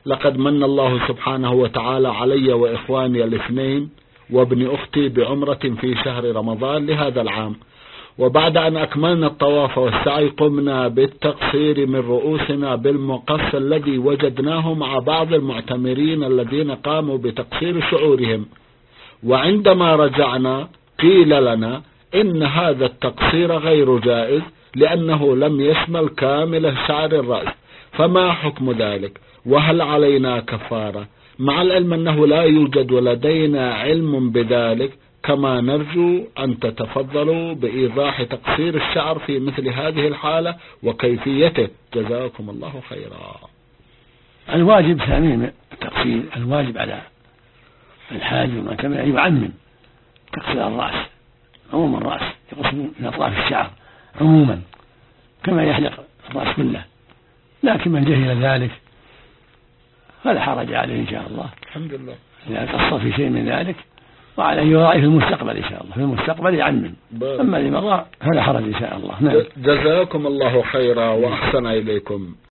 لقد من الله سبحانه وتعالى علي وإخواني الاثنين وابن أختي بعمرة في شهر رمضان لهذا العام، وبعد أن أكملنا الطواف والسعي قمنا بالتقصير من رؤوسنا بالمقص الذي وجدناه مع بعض المعتمرين الذين قاموا بتقصير شعورهم، وعندما رجعنا قيل لنا إن هذا التقصير غير جائز لأنه لم يشمل كامل شعر الرأس، فما حكم ذلك؟ وهل علينا كفارة؟ مع العلم أنه لا يوجد لدينا علم بذلك، كما نرجو أن تتفضلوا بإيضاح تقصير الشعر في مثل هذه الحالة وكيفيته، جزاكم الله خيرا. الواجب ثانيا التقصير، الواجب على الحاج ومن كان أن يعمم تقصير الرأس، عموم الرأس يقص من أطراف الشعر عموما كما يحلق الرأس كله، لكن من جهل ذلك فلا حرج عليه إن شاء الله، الحمد لله، إذا قصر في شيء من ذلك، وعليه يراعي في المستقبل إن شاء الله، في المستقبل يعمم، أما لمضى فلا حرج إن شاء الله. جزاكم الله خيرا وأحسن إليكم.